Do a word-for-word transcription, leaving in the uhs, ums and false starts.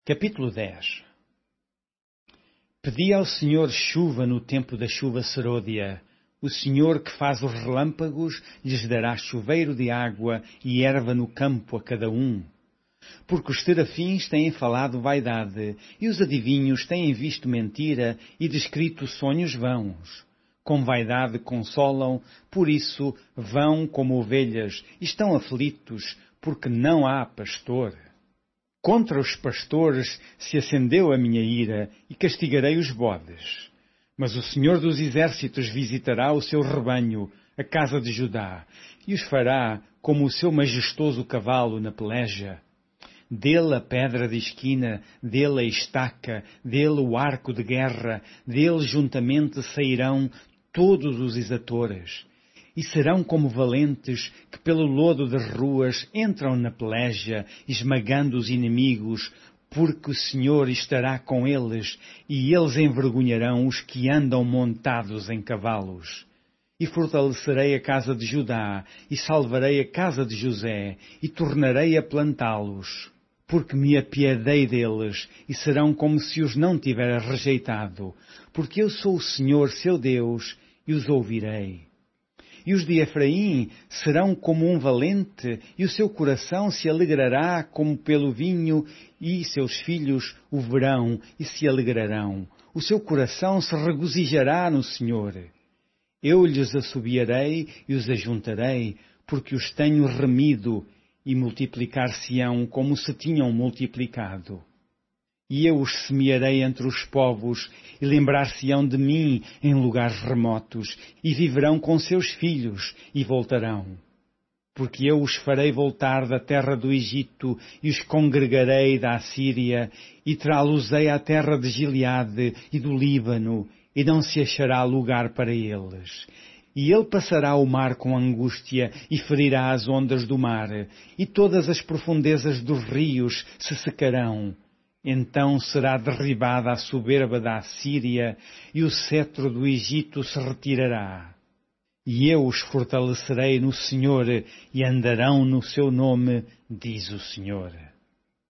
Capítulo dez. Pedi ao Senhor chuva no tempo da chuva serôdia. O Senhor que faz os relâmpagos lhes dará chuveiro de água e erva no campo a cada um. Porque os serafins têm falado vaidade, e os adivinhos têm visto mentira e descrito sonhos vãos. Com vaidade consolam, por isso vão como ovelhas, e estão aflitos, porque não há pastor. Contra os pastores se acendeu a minha ira, e castigarei os bodes. Mas o Senhor dos Exércitos visitará o seu rebanho, a casa de Judá, e os fará como o seu majestoso cavalo na peleja. Dele a pedra de esquina, dele a estaca, dele o arco de guerra, dele juntamente sairão todos os exatores. E serão como valentes que pelo lodo das ruas entram na peleja, esmagando os inimigos, porque o Senhor estará com eles, e eles envergonharão os que andam montados em cavalos. E fortalecerei a casa de Judá, e salvarei a casa de José, e tornarei a plantá-los, porque me apiedei deles, e serão como se os não tivera rejeitado, porque eu sou o Senhor seu Deus, e os ouvirei. E os de Efraim serão como um valente, e o seu coração se alegrará como pelo vinho, e seus filhos o verão e se alegrarão. O seu coração se regozijará no Senhor. Eu lhes assobiarei e os ajuntarei, porque os tenho remido, e multiplicar-se-ão como se tinham multiplicado. E eu os semearei entre os povos, e lembrar-se-ão de mim em lugares remotos, e viverão com seus filhos, e voltarão. Porque eu os farei voltar da terra do Egito, e os congregarei da Assíria, e trá-los-ei à terra de Gileade e do Líbano, e não se achará lugar para eles. E ele passará o mar com angústia, e ferirá as ondas do mar, e todas as profundezas dos rios se secarão. Então será derribada a soberba da Assíria, e o cetro do Egito se retirará. E eu os fortalecerei no Senhor, e andarão no seu nome, diz o Senhor.